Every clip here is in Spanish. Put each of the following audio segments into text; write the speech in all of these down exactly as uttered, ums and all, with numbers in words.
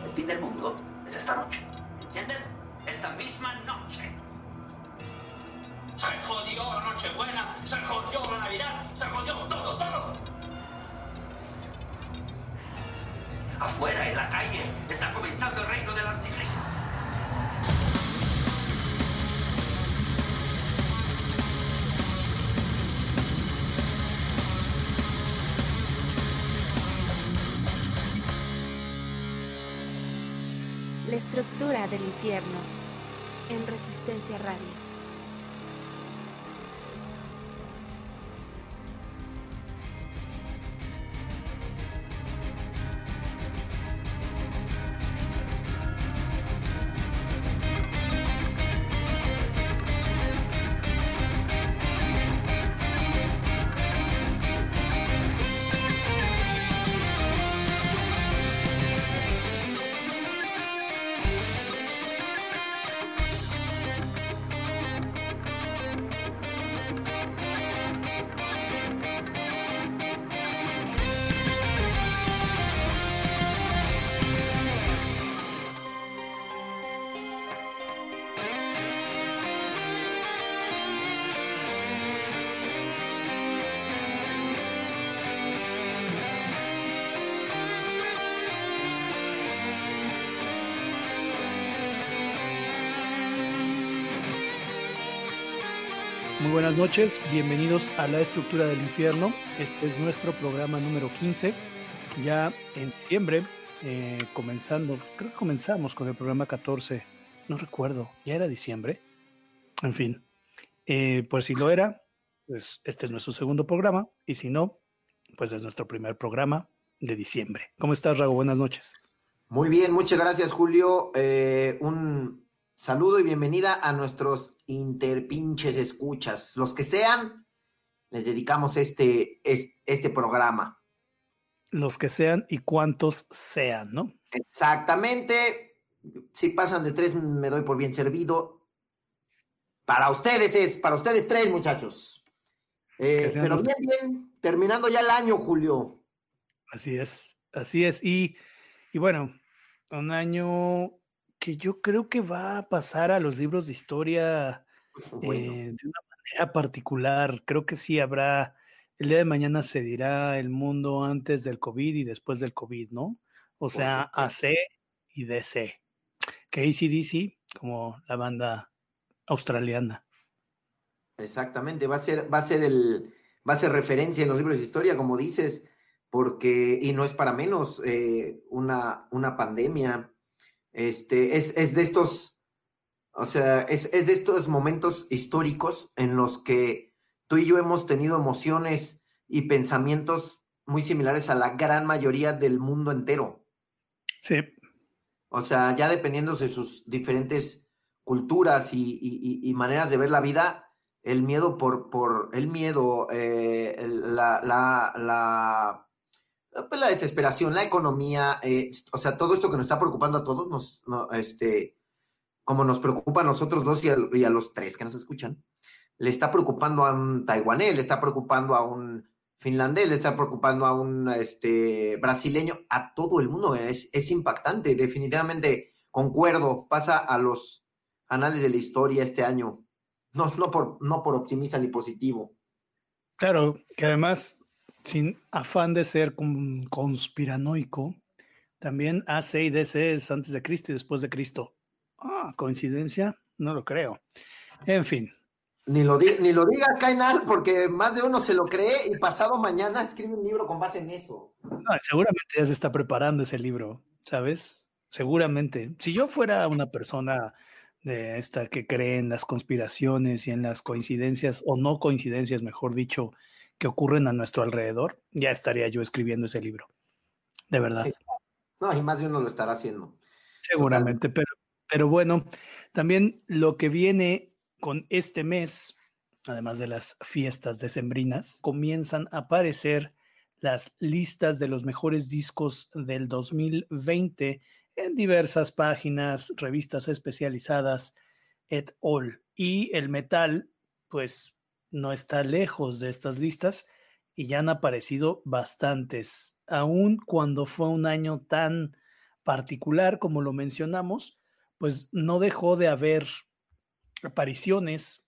El fin del mundo es esta noche. ¿Entienden? Esta misma noche. Se jodió la Nochebuena, se jodió la Navidad, se jodió todo, todo. Afuera, en la calle, está comenzando el reino del anticristo. La estructura del infierno en Resistencia Radio. Muy buenas noches, bienvenidos a La Estructura del Infierno. Este es nuestro programa número quince, ya en diciembre, eh, comenzando, creo que comenzamos con el programa catorce, no recuerdo, ¿ya era diciembre? En fin, eh, pues si lo era, pues este es nuestro segundo programa, y si no, pues es nuestro primer programa de diciembre. ¿Cómo estás, Rago? Buenas noches. Muy bien, muchas gracias, Julio. Eh, un saludo y bienvenida a nuestros interpinches escuchas. Los que sean, les dedicamos este, este, este programa. Los que sean y cuantos sean, ¿no? Exactamente. Si pasan de tres, me doy por bien servido. Para ustedes es, para ustedes tres, muchachos. Eh, pero los... bien, bien, terminando ya el año, Julio. Así es, así es. Y, y bueno, un año que yo creo que va a pasar a los libros de historia bueno. eh, de una manera particular. Creo que sí habrá, el día de mañana se dirá el mundo antes del COVID y después del COVID, ¿no? O sea, A C y D C. Que A C D C, como la banda australiana. Exactamente, va a ser, va a ser el, va a ser referencia en los libros de historia, como dices, porque, y no es para menos, eh, una, una pandemia. Este, es, es de estos, o sea, es, es de estos momentos históricos en los que tú y yo hemos tenido emociones y pensamientos muy similares a la gran mayoría del mundo entero. Sí. O sea, ya dependiendo de sus diferentes culturas y, y, y maneras de ver la vida, el miedo por, por el miedo, eh, el, la, la, la Pues la desesperación, la economía, eh, o sea, todo esto que nos está preocupando a todos, nos, no, este, como nos preocupa a nosotros dos y a, y a los tres que nos escuchan, le está preocupando a un taiwanés, le está preocupando a un finlandés, le está preocupando a un este, brasileño, a todo el mundo. Es, es impactante, definitivamente concuerdo, pasa a los anales de la historia este año, no, no, por, no por optimista ni positivo. Claro, que además, sin afán de ser conspiranoico, también A C y D C es antes de Cristo y después de Cristo. Ah, ¿coincidencia? No lo creo. En fin. Ni lo, di ni lo digas, Kainal, porque más de uno se lo cree y pasado mañana escribe un libro con base en eso. No, seguramente ya se está preparando ese libro, ¿sabes? Seguramente. Si yo fuera una persona de esta que cree en las conspiraciones y en las coincidencias, o no coincidencias, mejor dicho, que ocurren a nuestro alrededor, ya estaría yo escribiendo ese libro. De verdad. Sí. No, y más de uno lo estará haciendo. Seguramente, pero, pero bueno, también lo que viene con este mes, además de las fiestas decembrinas, comienzan a aparecer las listas de los mejores discos del dos mil veinte en diversas páginas, revistas especializadas, et al. Y el metal, pues, no está lejos de estas listas y ya han aparecido bastantes, aun cuando fue un año tan particular, como lo mencionamos, pues no dejó de haber apariciones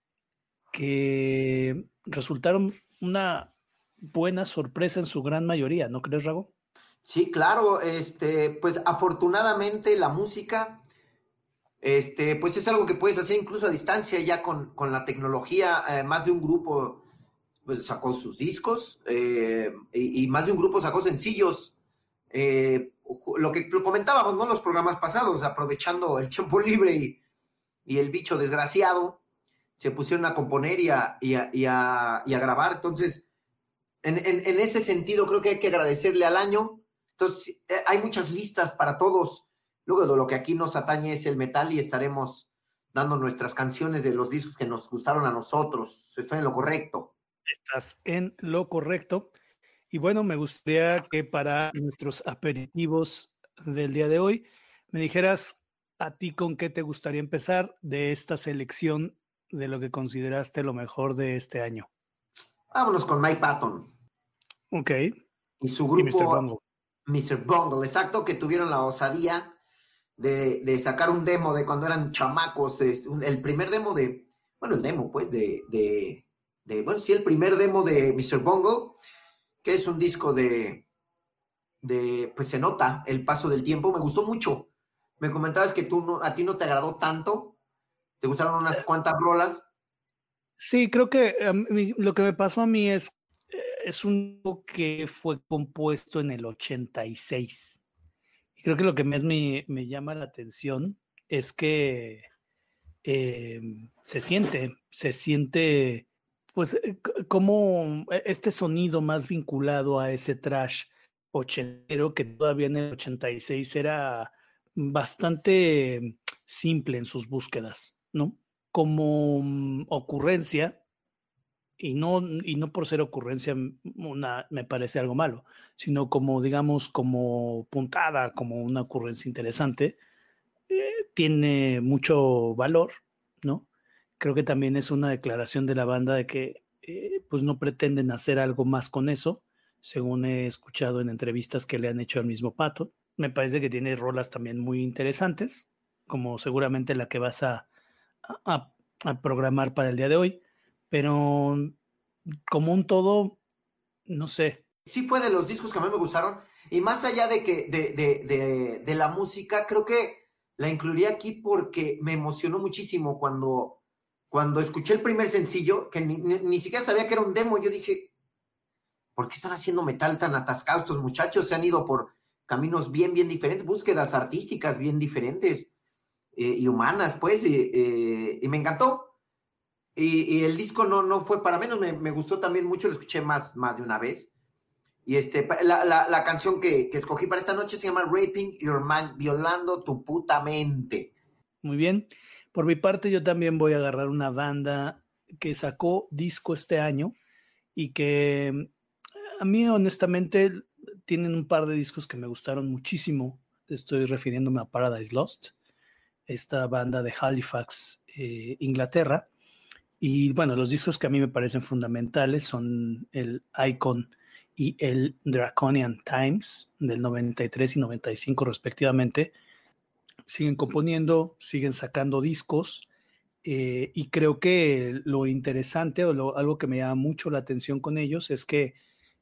que resultaron una buena sorpresa en su gran mayoría, ¿no crees, Rago? Sí, claro, este, pues afortunadamente la música, este, pues es algo que puedes hacer incluso a distancia ya con, con la tecnología. Eh, más de un grupo pues, sacó sus discos eh, y, y más de un grupo sacó sencillos. Eh, lo que lo comentábamos, ¿no? Los programas pasados, aprovechando el tiempo libre y, y el bicho desgraciado, se pusieron a componer y a, y a, y a, y a grabar. Entonces, en, en, en ese sentido, creo que hay que agradecerle al año. Entonces, eh, hay muchas listas para todos. Luego de lo que aquí nos atañe es el metal y estaremos dando nuestras canciones de los discos que nos gustaron a nosotros. Estoy en lo correcto. Estás en lo correcto. Y bueno, me gustaría que para nuestros aperitivos del día de hoy me dijeras a ti con qué te gustaría empezar de esta selección de lo que consideraste lo mejor de este año. Vámonos con Mike Patton. Ok. Y su Y mister grupo Bungle. mister Bungle, exacto, que tuvieron la osadía de, de sacar un demo de cuando eran chamacos. El primer demo de, bueno, el demo pues de, de, de bueno, sí, el primer demo de mister Bungle, que es un disco de, de, pues se nota el paso del tiempo. Me gustó mucho. Me comentabas que tú no, a ti no te agradó tanto. ¿Te gustaron unas cuantas rolas? Sí, creo que um, lo que me pasó a mí es, es un disco que fue compuesto en el ochenta y seis. Y creo que lo que más me, me llama la atención es que eh, se siente, se siente... Pues como este sonido más vinculado a ese thrash ochentero que todavía en el ochenta y seis era bastante simple en sus búsquedas, ¿no? Como um, ocurrencia, y no, y no por ser ocurrencia una, me parece algo malo, sino como, digamos, como puntada, como una ocurrencia interesante, eh, tiene mucho valor, ¿no? Creo que también es una declaración de la banda de que eh, pues no pretenden hacer algo más con eso, según he escuchado en entrevistas que le han hecho al mismo Patton. Me parece que tiene rolas también muy interesantes, como seguramente la que vas a, a, a programar para el día de hoy, pero como un todo, no sé. Sí fue de los discos que a mí me gustaron, y más allá de que de, de, de, de la música, creo que la incluiría aquí porque me emocionó muchísimo cuando Cuando escuché el primer sencillo, que ni, ni, ni siquiera sabía que era un demo. Yo dije, ¿por qué están haciendo metal tan atascados estos muchachos? Se han ido por caminos bien, bien diferentes, búsquedas artísticas bien diferentes eh, y humanas, pues, y, eh, y me encantó. Y, y el disco no, no fue para menos, me, me gustó también mucho, lo escuché más, más de una vez. Y este, la, la, la canción que, que escogí para esta noche se llama Raping Your Mind, violando tu puta mente. Muy bien. Por mi parte, yo también voy a agarrar una banda que sacó disco este año y que a mí, honestamente, tienen un par de discos que me gustaron muchísimo. Estoy refiriéndome a Paradise Lost, esta banda de Halifax, eh, Inglaterra. Y bueno, los discos que a mí me parecen fundamentales son el Icon y el Draconian Times del noventa y tres y noventa y cinco respectivamente. Siguen componiendo, siguen sacando discos eh, y creo que lo interesante o lo, algo que me llama mucho la atención con ellos es que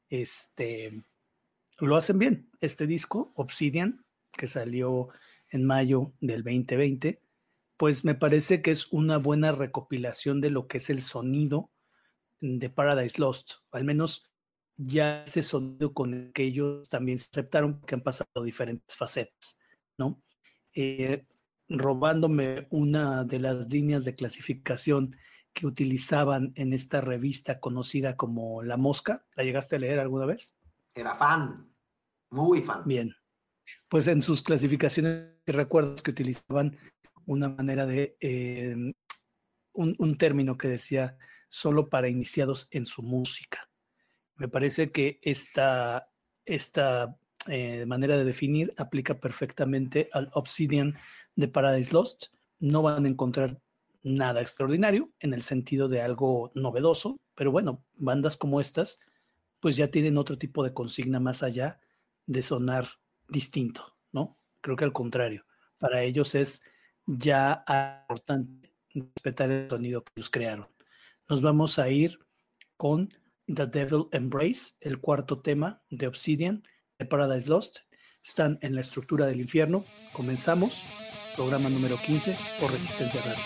este, lo hacen bien. Este disco, Obsidian, que salió en mayo del veinte veinte, pues me parece que es una buena recopilación de lo que es el sonido de Paradise Lost, al menos ya ese sonido con el que ellos también se aceptaron, que han pasado diferentes facetas, ¿no? Eh, robándome una de las líneas de clasificación que utilizaban en esta revista conocida como La Mosca. ¿La llegaste a leer alguna vez? Era fan, muy fan. Bien, pues en sus clasificaciones recuerdas que utilizaban una manera de eh, un, un término que decía solo para iniciados en su música. Me parece que esta, esta eh, manera de definir aplica perfectamente al Obsidian de Paradise Lost. No van a encontrar nada extraordinario en el sentido de algo novedoso, pero bueno, bandas como estas pues ya tienen otro tipo de consigna más allá de sonar distinto, ¿no? Creo que al contrario, para ellos es ya importante respetar el sonido que ellos crearon. Nos vamos a ir con The Devil Embrace, el cuarto tema de Obsidian, de Paradise Lost. Están en la estructura del infierno. Comenzamos, programa número quince por Resistencia Radio.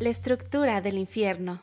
La estructura del infierno.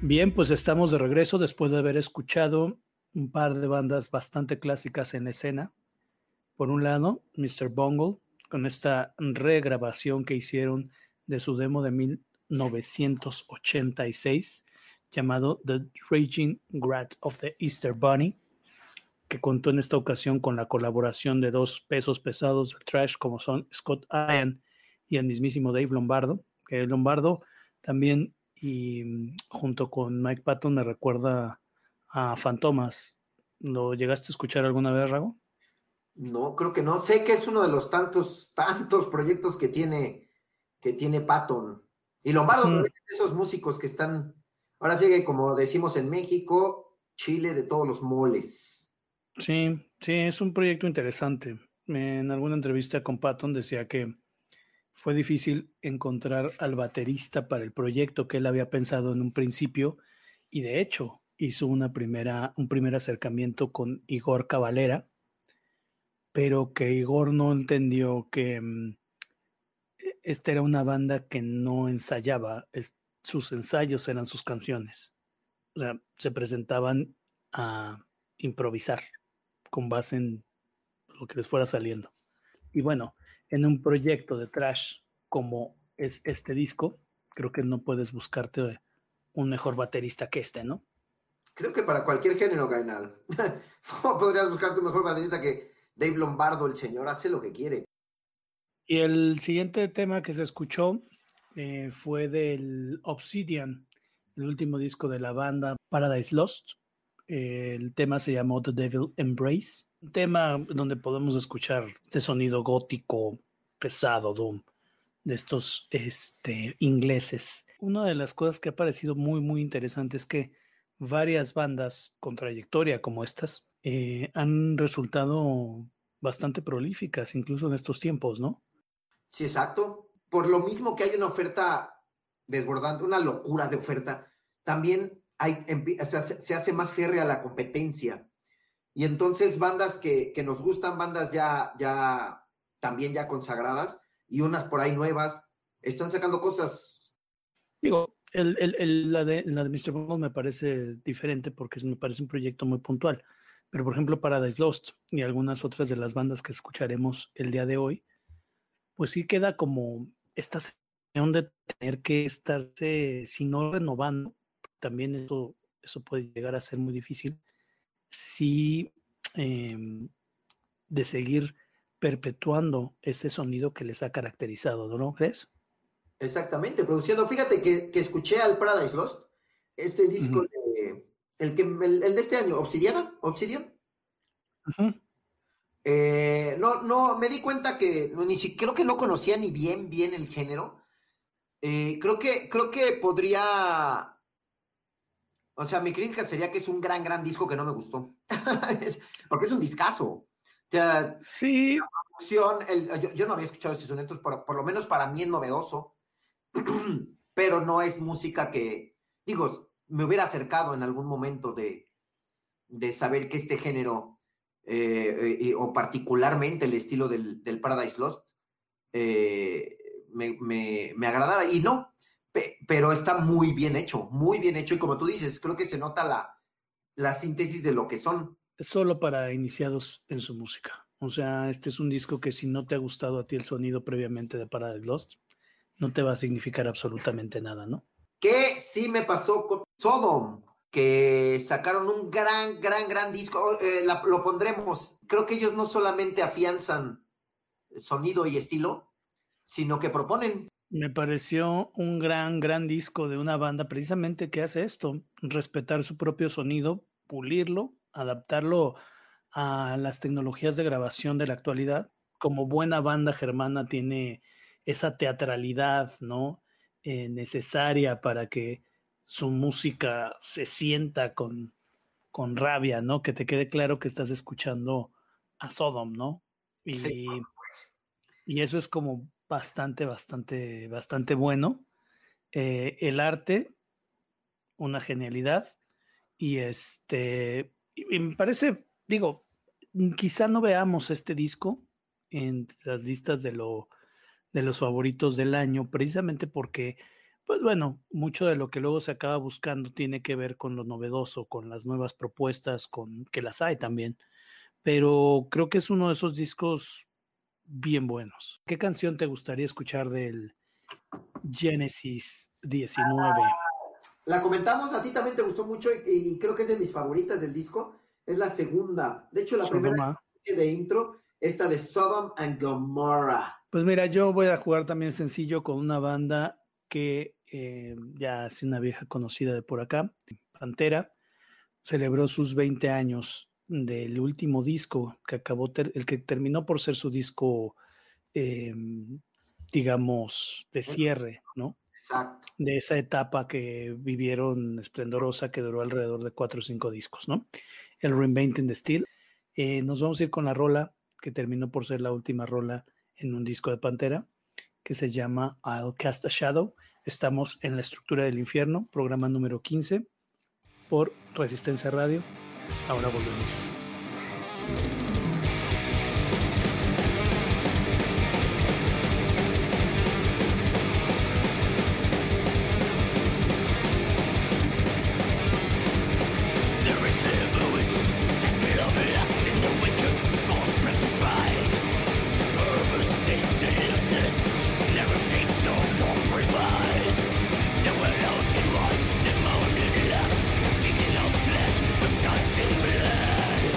Bien, pues estamos de regreso después de haber escuchado un par de bandas bastante clásicas en la escena. Por un lado, mister Bungle, con esta regrabación que hicieron de su demo de mil novecientos ochenta y seis, llamado The Raging Grat of the Easter Bunny, que contó en esta ocasión con la colaboración de dos pesos pesados del thrash como son Scott Ian y el mismísimo Dave Lombardo. Que Lombardo también, y junto con Mike Patton, me recuerda a Fantomas. ¿Lo llegaste a escuchar alguna vez, Rago? No, creo que no. Sé que es uno de los tantos, tantos proyectos que tiene, que tiene Patton. Y Lombardo, Mm. esos músicos que están, ahora sí que como decimos en México, chile de todos los moles. Sí, sí, es un proyecto interesante. En alguna entrevista con Patton decía que fue difícil encontrar al baterista para el proyecto que él había pensado en un principio, y de hecho hizo una primera, un primer acercamiento con Igor Cavalera, pero que Igor no entendió que um, esta era una banda que no ensayaba, es, sus ensayos eran sus canciones. O sea, se presentaban a improvisar con base en lo que les fuera saliendo. Y bueno, en un proyecto de thrash como es este disco, creo que no puedes buscarte un mejor baterista que este, ¿no? Creo que para cualquier género, Gainal. ¿Cómo podrías buscar tu mejor baterista que Dave Lombardo? El señor hace lo que quiere. Y el siguiente tema que se escuchó eh, fue del Obsidian, el último disco de la banda Paradise Lost. Eh, el tema se llamó The Devil Embrace, un tema donde podemos escuchar este sonido gótico, pesado, doom, de estos este, ingleses. Una de las cosas que ha parecido muy, muy interesante es que varias bandas con trayectoria como estas eh, han resultado bastante prolíficas, incluso en estos tiempos, ¿no? Sí, exacto. Por lo mismo que hay una oferta desbordante, una locura de oferta, también hay, o sea, se, se hace más férrea la competencia. Y entonces bandas que, que nos gustan, bandas ya, ya también ya consagradas, y unas por ahí nuevas, están sacando cosas. Digo, el, el, el, la, de, la de mister Bungle me parece diferente porque me parece un proyecto muy puntual. Pero, por ejemplo, Paradise Lost y algunas otras de las bandas que escucharemos el día de hoy, pues sí queda como esta sensación de tener que estarse, si no renovando, también eso, eso puede llegar a ser muy difícil, sí, eh, de seguir perpetuando ese sonido que les ha caracterizado, ¿no crees? Exactamente, produciendo. Fíjate que, que escuché al Paradise Lost, este disco, Uh-huh. de, el, que, el, el de este año, Obsidiana, Obsidian. Uh-huh. Eh, no, no, me di cuenta que ni si, creo que no conocía ni bien, bien el género. Eh, creo que, creo que podría, o sea, mi crítica sería que es un gran, gran disco que no me gustó. es, porque es un discazo. O sea, sí. la producción, el, yo, yo no había escuchado esos sonetos, por, por lo menos para mí es novedoso, pero no es música que, digo, me hubiera acercado en algún momento de, de saber que este género, eh, eh, o particularmente el estilo del, del Paradise Lost, eh, me, me, me agradara. Y no, pe, pero está muy bien hecho, muy bien hecho. Y como tú dices, creo que se nota la, la síntesis de lo que son. Es solo para iniciados en su música. O sea, este es un disco que si no te ha gustado a ti el sonido previamente de Paradise Lost, no te va a significar absolutamente nada, ¿no? Que sí me pasó con Sodom, que sacaron un gran, gran, gran disco. Eh, la, lo pondremos. Creo que ellos no solamente afianzan sonido y estilo, sino que proponen. Me pareció un gran, gran disco de una banda precisamente que hace esto, respetar su propio sonido, pulirlo, adaptarlo a las tecnologías de grabación de la actualidad. Como buena banda germana tiene esa teatralidad, ¿no? Eh, necesaria para que su música se sienta con, con rabia, ¿no? Que te quede claro que estás escuchando a Sodom, ¿no? Y, Sí. y eso es como bastante, bastante, bastante bueno. Eh, el arte, una genialidad. Y este, y, y me parece, digo, quizá no veamos este disco en las listas de, lo, de los favoritos del año, precisamente porque pues bueno, mucho de lo que luego se acaba buscando tiene que ver con lo novedoso, con las nuevas propuestas, con que las hay también. Pero creo que es uno de esos discos bien buenos. ¿Qué canción te gustaría escuchar del Genesis diecinueve? La comentamos, a ti también te gustó mucho y, y creo que es de mis favoritas del disco. Es la segunda. De hecho, la Sodoma. primera de intro, esta de Sodom and Gomorrah. Pues mira, yo voy a jugar también sencillo con una banda que eh, ya es una vieja conocida de por acá, Pantera. Celebró sus veinte años del último disco que acabó, ter- el que terminó por ser su disco, eh, digamos, de cierre, ¿no? Exacto. De esa etapa que vivieron esplendorosa, que duró alrededor de cuatro o cinco discos, ¿no? El Reinventing the Steel. Eh, nos vamos a ir con la rola que terminó por ser la última rola en un disco de Pantera, que se llama I'll Cast a Shadow. Estamos en La Estructura del Infierno, programa número quince, por Resistencia Radio. Ahora volvemos. Seeking out flesh, baptized in blood.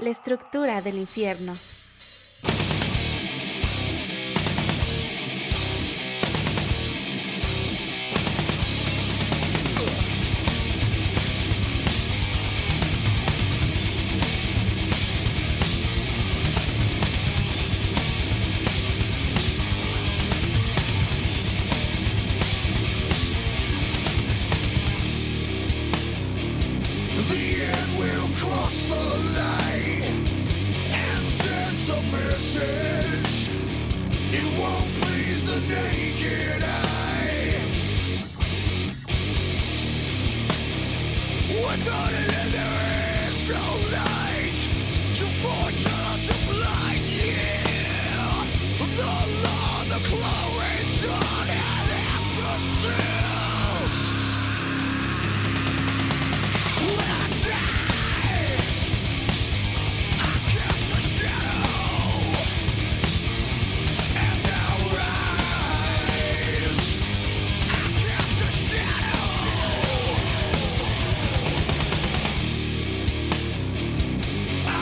La estructura del infierno.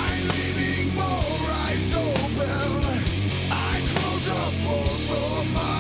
My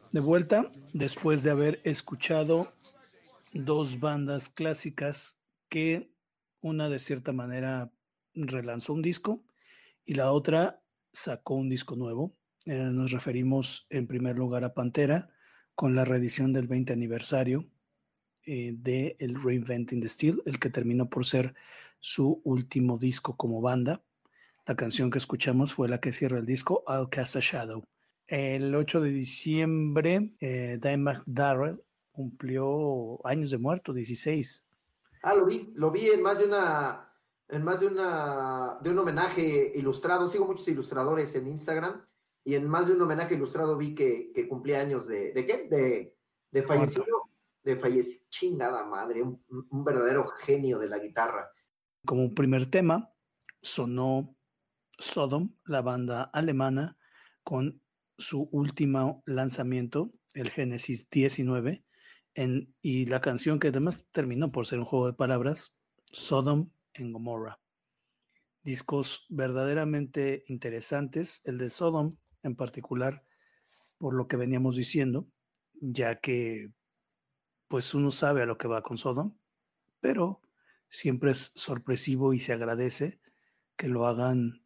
de vuelta después de haber escuchado dos bandas clásicas que una de cierta manera relanzó un disco y la otra sacó un disco nuevo. Eh, nos referimos en primer lugar a Pantera con la reedición del veinte aniversario eh, de el Reinventing the Steel, el que terminó por ser su último disco como banda. La canción que escuchamos fue la que cierra el disco, I'll Cast a Shadow. El ocho de diciembre, eh, Dimebag Darrell cumplió años de muerto, dieciséis. Ah, lo vi, lo vi en más de una, en más de una, de un homenaje ilustrado. Sigo muchos ilustradores en Instagram y en más de un homenaje ilustrado vi que, que cumplía años de, ¿de qué? De, de fallecido, de fallecido, chingada madre, un, un verdadero genio de la guitarra. Como un primer tema sonó Sodom, la banda alemana, con su último lanzamiento, el Génesis diecinueve, en, y la canción que además terminó por ser un juego de palabras, Sodom and Gomorrah. Discos verdaderamente interesantes, el de Sodom en particular, por lo que veníamos diciendo, ya que pues uno sabe a lo que va con Sodom, pero siempre es sorpresivo y se agradece que lo hagan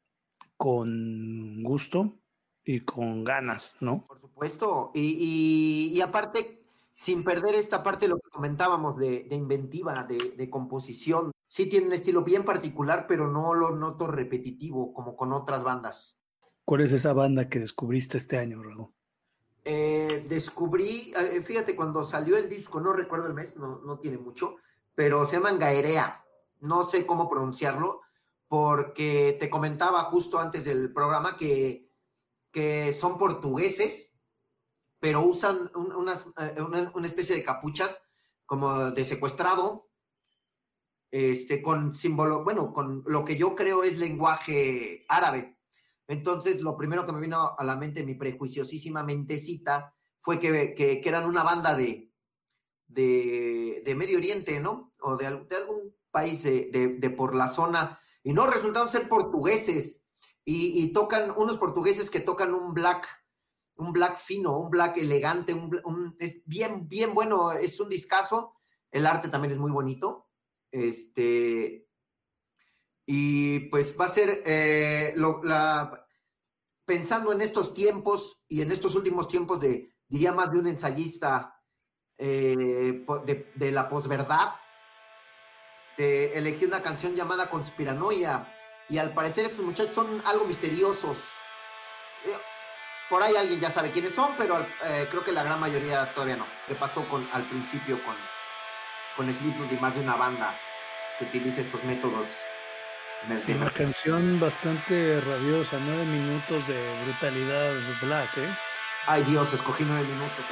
con gusto y con ganas, ¿no? Por supuesto, y, y, y aparte, sin perder esta parte de lo que comentábamos de, de inventiva, de, de composición, sí tiene un estilo bien particular, pero no lo noto repetitivo como con otras bandas. ¿Cuál es esa banda que descubriste este año, Rago? Eh, descubrí, eh, fíjate, cuando salió el disco, no recuerdo el mes, no, no tiene mucho, pero se llaman Gaerea, no sé cómo pronunciarlo, porque te comentaba justo antes del programa que, que son portugueses, pero usan un, unas, una, una especie de capuchas como de secuestrado, este, con símbolo, bueno, con lo que yo creo es lenguaje árabe. Entonces, lo primero que me vino a la mente, mi prejuiciosísima mentecita, fue que, que, que eran una banda de, de, de Medio Oriente, ¿no? O de, de algún país de, de, de por la zona, y no, resultaron ser portugueses, y, y tocan, unos portugueses que tocan un black, un black fino, un black elegante, un, un, es bien, bien bueno, es un discazo, el arte también es muy bonito, este... Y pues va a ser, eh, lo, la, pensando en estos tiempos y en estos últimos tiempos de, diría más de un ensayista eh, de, de la posverdad, de elegí una canción llamada Conspiranoia, y al parecer estos muchachos son algo misteriosos. Eh, por ahí alguien ya sabe quiénes son, pero eh, creo que la gran mayoría todavía no. ¿Qué pasó con, al principio con, con Slipknot y más de una banda que utiliza estos métodos? Una canción bastante rabiosa, nueve minutos de brutalidad black, ¿eh? Ay Dios, escogí nueve minutos.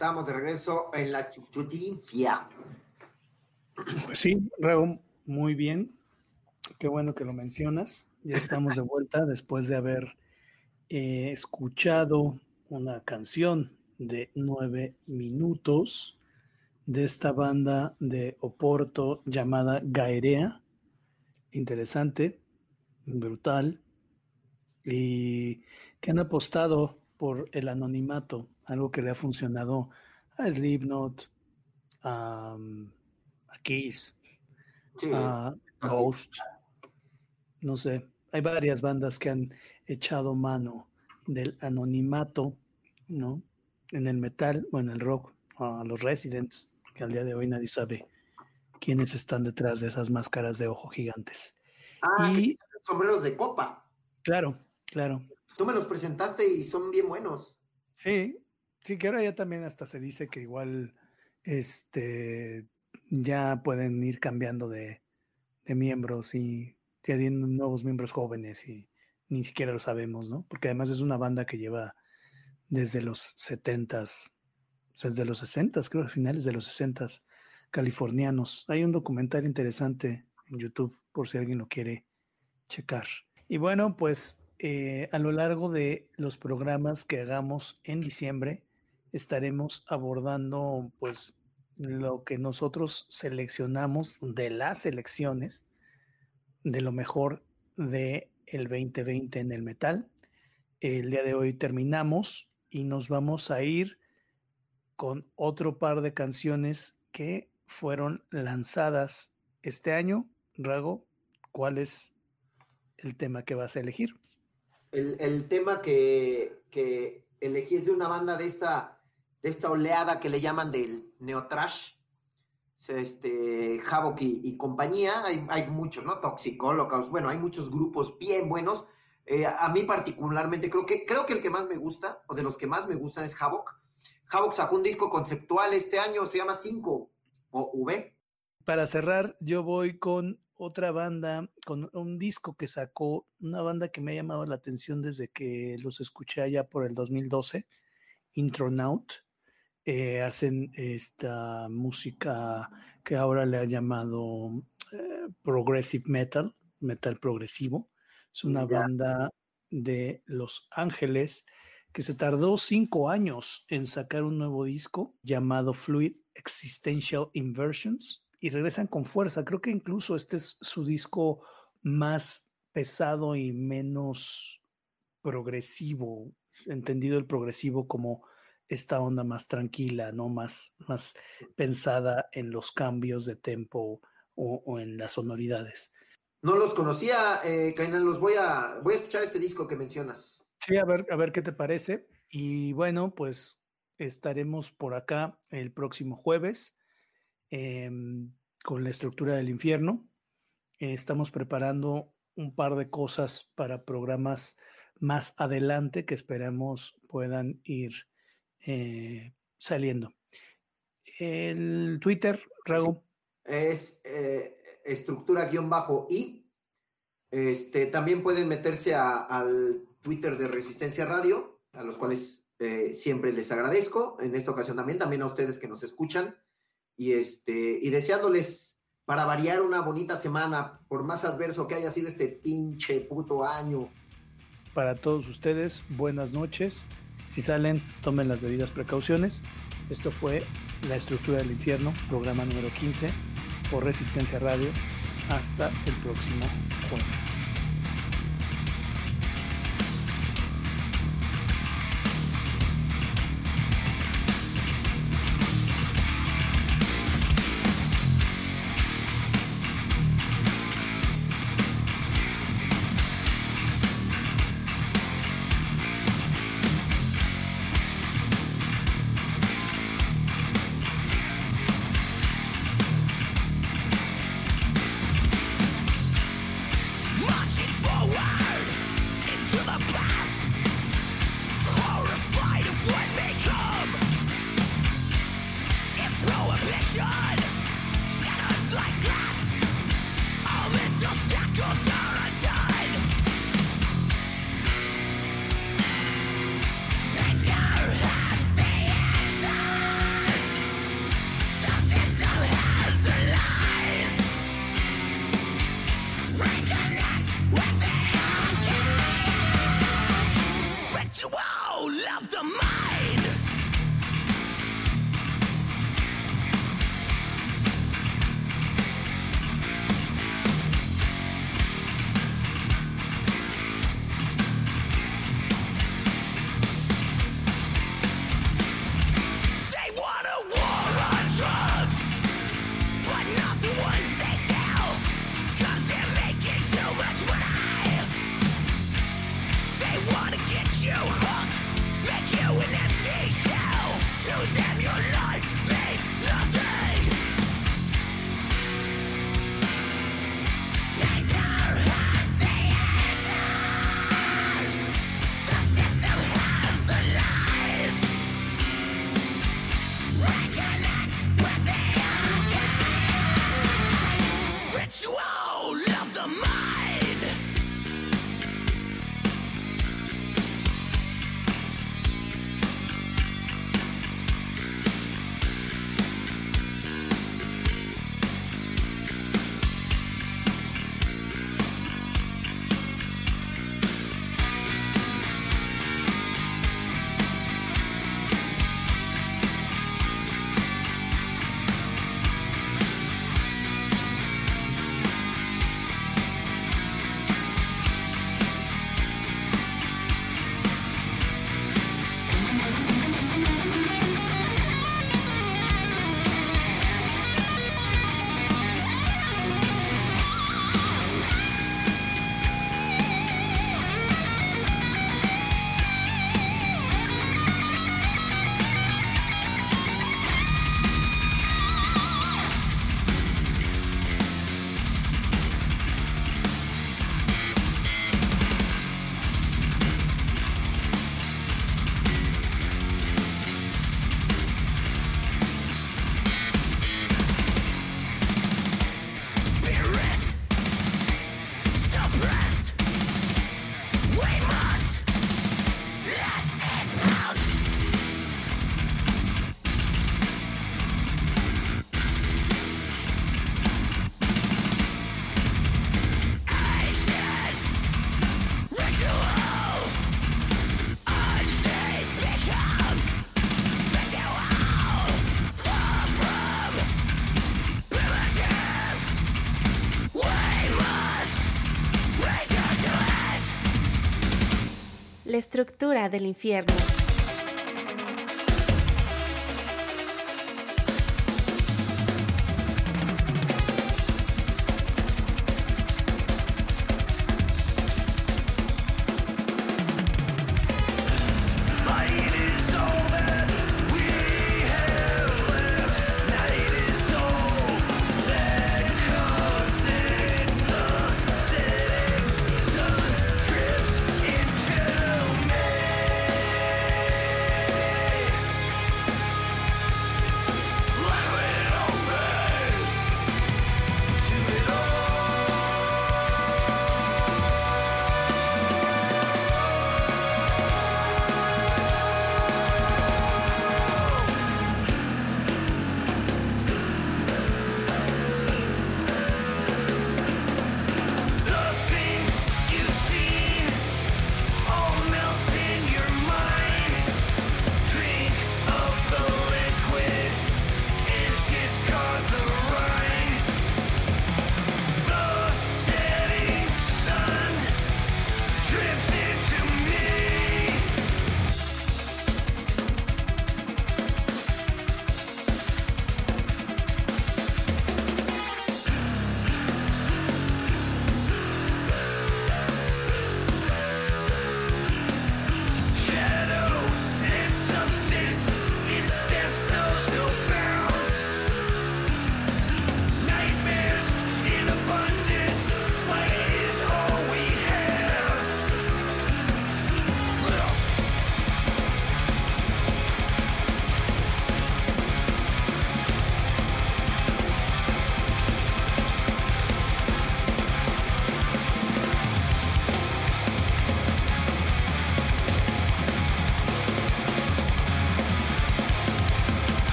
estamos de regreso en la chuchutinfia. Pues sí, Raúl, muy bien. Qué bueno que lo mencionas. Ya estamos de vuelta después de haber eh, escuchado una canción de nueve minutos de esta banda de Oporto llamada Gaerea. Interesante, brutal, y que han apostado por el anonimato, algo que le ha funcionado a Slipknot, a, a Kiss, Sí, a Ghost, no sé, hay varias bandas que han echado mano del anonimato, ¿no? En el metal o en el rock, a los Residents, que al día de hoy nadie sabe quiénes están detrás de esas máscaras de ojo gigantes. Ah, Y que sombreros de copa. claro, claro. Tú me los presentaste y son bien buenos. Sí, sí, que ahora ya también hasta se dice que igual este ya pueden ir cambiando de, de miembros y teniendo nuevos miembros jóvenes y ni siquiera lo sabemos, ¿no? Porque además es una banda que lleva desde los setentas, desde los sesentas, creo, finales de los sesentas, californianos. Hay un documental interesante en YouTube por si alguien lo quiere checar. Y bueno, pues eh, a lo largo de los programas que hagamos en diciembre estaremos abordando pues lo que nosotros seleccionamos de las elecciones de lo mejor de el veinte veinte en el metal. El día de hoy terminamos y nos vamos a ir con otro par de canciones que fueron lanzadas este año. Rago, ¿cuál es el tema que vas a elegir? El, el tema que, que elegí es de una banda de esta, de esta oleada que le llaman del neotrash. Este, Havoc y, y compañía, hay, hay muchos, ¿no? Toxic Holocaust, bueno, hay muchos grupos bien buenos. Eh, a mí particularmente, creo que, creo que el que más me gusta, o de los que más me gustan, es Havoc. Havoc sacó un disco conceptual este año, se llama cinco, o V. Para cerrar, yo voy con otra banda, con un disco que sacó, una banda que me ha llamado la atención desde que los escuché allá por el dos mil doce, Intronaut. Eh, hacen esta música que ahora le ha llamado eh, progressive metal, metal progresivo. Es una yeah. banda de Los Ángeles que se tardó cinco años en sacar un nuevo disco llamado Fluid Existential Inversions y regresan con fuerza. Creo que incluso este es su disco más pesado y menos progresivo, entendido el progresivo como esta onda más tranquila, ¿no? Más, más pensada en los cambios de tempo o, o en las sonoridades. No los conocía, eh, Kainan, los voy a, voy a escuchar este disco que mencionas. Sí, a ver, a ver qué te parece. Y bueno, pues estaremos por acá el próximo jueves eh, con la estructura del infierno. Eh, estamos preparando un par de cosas para programas más adelante que esperamos puedan ir Eh, saliendo. El Twitter, Rago. Es eh, estructura-i. Este, también pueden meterse a, al Twitter de Resistencia Radio, a los cuales eh, siempre les agradezco. En esta ocasión también, también a ustedes que nos escuchan. Y, este, y deseándoles, para variar, una bonita semana, por más adverso que haya sido este pinche puto año. Para todos ustedes, buenas noches. Si salen, tomen las debidas precauciones. Esto fue La Estructura del Infierno, programa número quince, por Resistencia Radio. Hasta el próximo jueves. Wow! La estructura del infierno. Into me.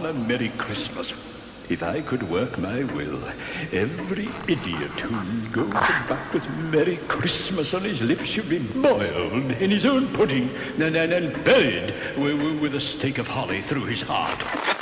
a Merry Christmas. If I could work my will, every idiot who goes back with Merry Christmas on his lips should be boiled in his own pudding and, and, and buried with, with a stake of holly through his heart.